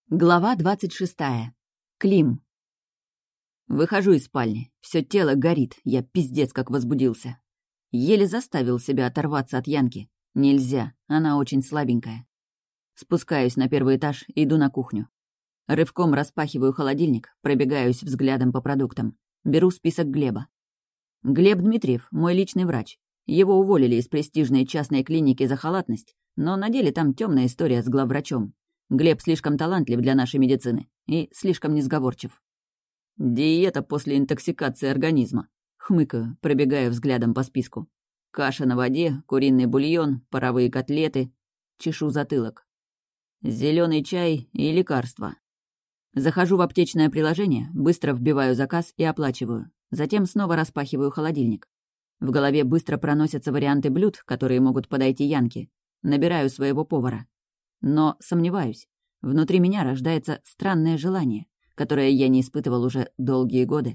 Глава 26. Клим. Выхожу из спальни. Все тело горит, я пиздец как возбудился. Еле заставил себя оторваться от Янки. Нельзя, она очень слабенькая. Спускаюсь на первый этаж, иду на кухню. Рывком распахиваю холодильник, пробегаюсь взглядом по продуктам. Беру список Глеба. Глеб Дмитриев, мой личный врач. Его уволили из престижной частной клиники за халатность, но на деле там темная история с главврачом. Глеб слишком талантлив для нашей медицины и слишком несговорчив. Диета после интоксикации организма. Хмыкаю, пробегая взглядом по списку. Каша на воде, куриный бульон, паровые котлеты. Чешу затылок. Зеленый чай и лекарства. Захожу в аптечное приложение, быстро вбиваю заказ и оплачиваю. Затем снова распахиваю холодильник. В голове быстро проносятся варианты блюд, которые могут подойти Янке. Набираю своего повара. Но сомневаюсь. Внутри меня рождается странное желание, которое я не испытывал уже долгие годы.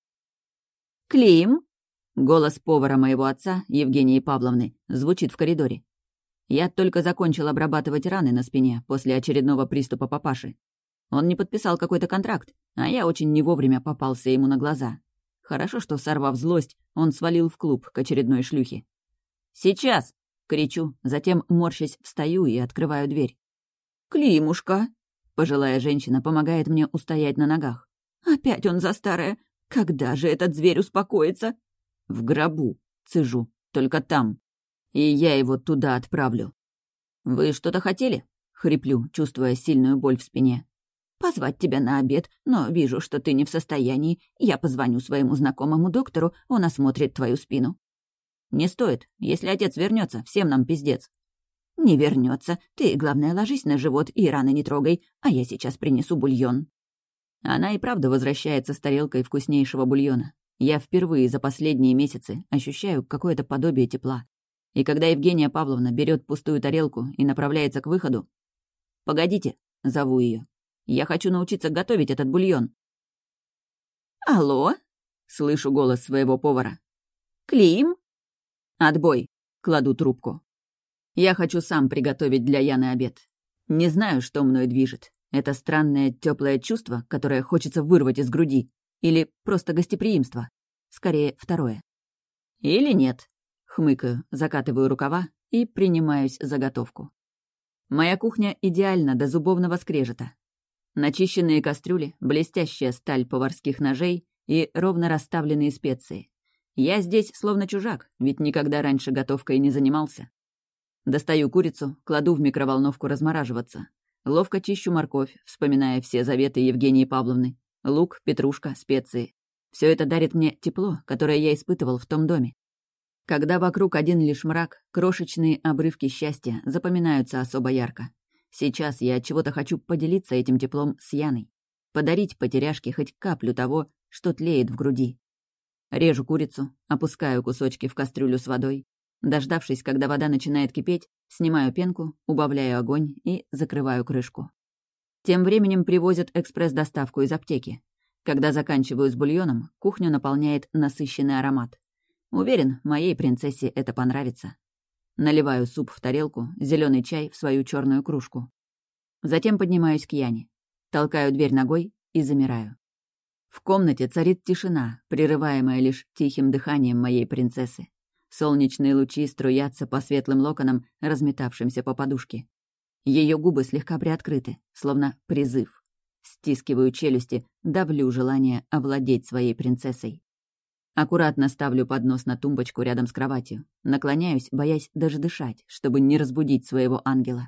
«Клим!» — голос повара моего отца, Евгении Павловны, звучит в коридоре. Я только закончил обрабатывать раны на спине после очередного приступа папаши. Он не подписал какой-то контракт, а я очень не вовремя попался ему на глаза. Хорошо, что, сорвав злость, он свалил в клуб к очередной шлюхе. «Сейчас!» — кричу, затем, морщась, встаю и открываю дверь. «Климушка!» — пожилая женщина помогает мне устоять на ногах. «Опять он за старое! Когда же этот зверь успокоится?» «В гробу!» — цежу. «Только там. И я его туда отправлю». «Вы что-то хотели?» — хриплю, чувствуя сильную боль в спине. «Позвать тебя на обед, но вижу, что ты не в состоянии. Я позвоню своему знакомому доктору, он осмотрит твою спину». «Не стоит. Если отец вернется, всем нам пиздец». «Не вернется. Ты, главное, ложись на живот и раны не трогай, а я сейчас принесу бульон». Она и правда возвращается с тарелкой вкуснейшего бульона. Я впервые за последние месяцы ощущаю какое-то подобие тепла. И когда Евгения Павловна берет пустую тарелку и направляется к выходу... «Погодите», — зову ее. «Я хочу научиться готовить этот бульон». «Алло?» — слышу голос своего повара. «Клим?» «Отбой», — кладу трубку. Я хочу сам приготовить для Яны обед. Не знаю, что мной движет. Это странное теплое чувство, которое хочется вырвать из груди. Или просто гостеприимство. Скорее, второе. Или нет. Хмыкаю, закатываю рукава и принимаюсь за готовку. Моя кухня идеальна до зубовного скрежета. Начищенные кастрюли, блестящая сталь поварских ножей и ровно расставленные специи. Я здесь словно чужак, ведь никогда раньше готовкой не занимался. Достаю курицу, кладу в микроволновку размораживаться. Ловко чищу морковь, вспоминая все заветы Евгении Павловны. Лук, петрушка, специи. Все это дарит мне тепло, которое я испытывал в том доме. Когда вокруг один лишь мрак, крошечные обрывки счастья запоминаются особо ярко. Сейчас я от чего-то хочу поделиться этим теплом с Яной. Подарить потеряшке хоть каплю того, что тлеет в груди. Режу курицу, опускаю кусочки в кастрюлю с водой. Дождавшись, когда вода начинает кипеть, снимаю пенку, убавляю огонь и закрываю крышку. Тем временем привозят экспресс-доставку из аптеки. Когда заканчиваю с бульоном, кухню наполняет насыщенный аромат. Уверен, моей принцессе это понравится. Наливаю суп в тарелку, зеленый чай в свою черную кружку. Затем поднимаюсь к Яне. Толкаю дверь ногой и замираю. В комнате царит тишина, прерываемая лишь тихим дыханием моей принцессы. Солнечные лучи струятся по светлым локонам, разметавшимся по подушке. Ее губы слегка приоткрыты, словно призыв. Стискиваю челюсти, давлю желание овладеть своей принцессой. Аккуратно ставлю поднос на тумбочку рядом с кроватью. Наклоняюсь, боясь даже дышать, чтобы не разбудить своего ангела.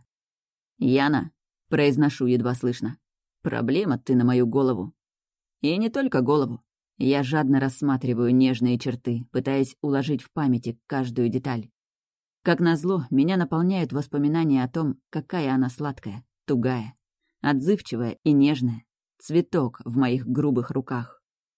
«Яна», — произношу едва слышно, — «проблема ты на мою голову». И не только голову. Я жадно рассматриваю нежные черты, пытаясь уложить в памяти каждую деталь. Как назло, меня наполняют воспоминания о том, какая она сладкая, тугая, отзывчивая и нежная. Цветок в моих грубых руках.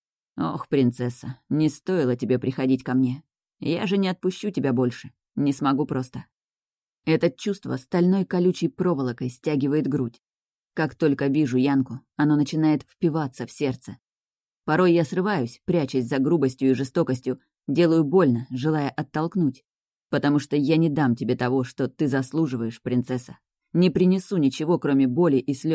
Ох, принцесса, не стоило тебе приходить ко мне. Я же не отпущу тебя больше. Не смогу просто. Это чувство стальной колючей проволокой стягивает грудь. Как только вижу Янку, оно начинает впиваться в сердце. Порой я срываюсь, прячась за грубостью и жестокостью, делаю больно, желая оттолкнуть. Потому что я не дам тебе того, что ты заслуживаешь, принцесса. Не принесу ничего, кроме боли и слез.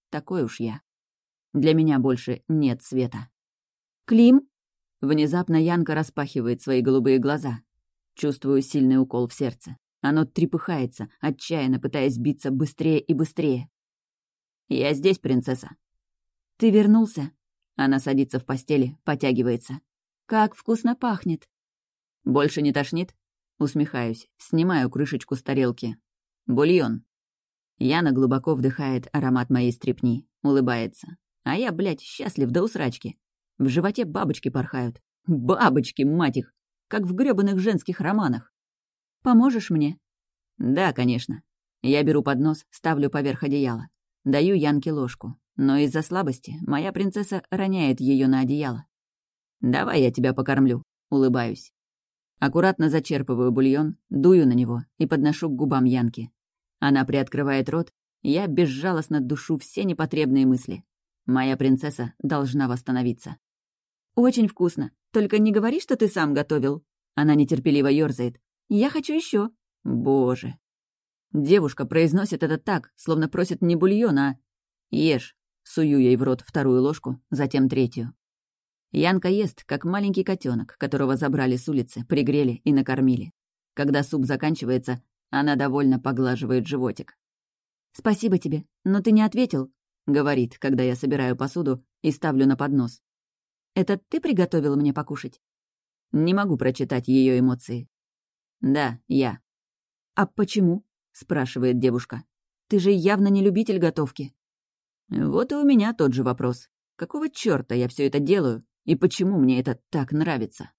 Такой уж я. Для меня больше нет света. «Клим?» Внезапно Янка распахивает свои голубые глаза. Чувствую сильный укол в сердце. Оно трепыхается, отчаянно пытаясь биться быстрее и быстрее. «Я здесь, принцесса». «Ты вернулся?» Она садится в постели, потягивается. «Как вкусно пахнет!» «Больше не тошнит?» Усмехаюсь, снимаю крышечку с тарелки. «Бульон». Яна глубоко вдыхает аромат моей стрепни, улыбается. А я, блядь, счастлив до усрачки. В животе бабочки порхают. Бабочки, мать их! Как в грёбаных женских романах. «Поможешь мне?» «Да, конечно». Я беру поднос, ставлю поверх одеяла. Даю Янке ложку. Но из-за слабости моя принцесса роняет ее на одеяло. «Давай я тебя покормлю», — улыбаюсь. Аккуратно зачерпываю бульон, дую на него и подношу к губам Янки. Она приоткрывает рот, я безжалостно душу все непотребные мысли. Моя принцесса должна восстановиться. «Очень вкусно. Только не говори, что ты сам готовил». Она нетерпеливо ёрзает. «Я хочу еще. Боже». Девушка произносит это так, словно просит не бульон, а «Ешь». Сую ей в рот вторую ложку, затем третью. Янка ест, как маленький котенок, которого забрали с улицы, пригрели и накормили. Когда суп заканчивается, она довольно поглаживает животик. «Спасибо тебе, но ты не ответил», — говорит, когда я собираю посуду и ставлю на поднос. «Это ты приготовил мне покушать?» Не могу прочитать ее эмоции. «Да, я». «А почему?» — спрашивает девушка. «Ты же явно не любитель готовки». Вот и у меня тот же вопрос. Какого чёрта я все это делаю, и почему мне это так нравится?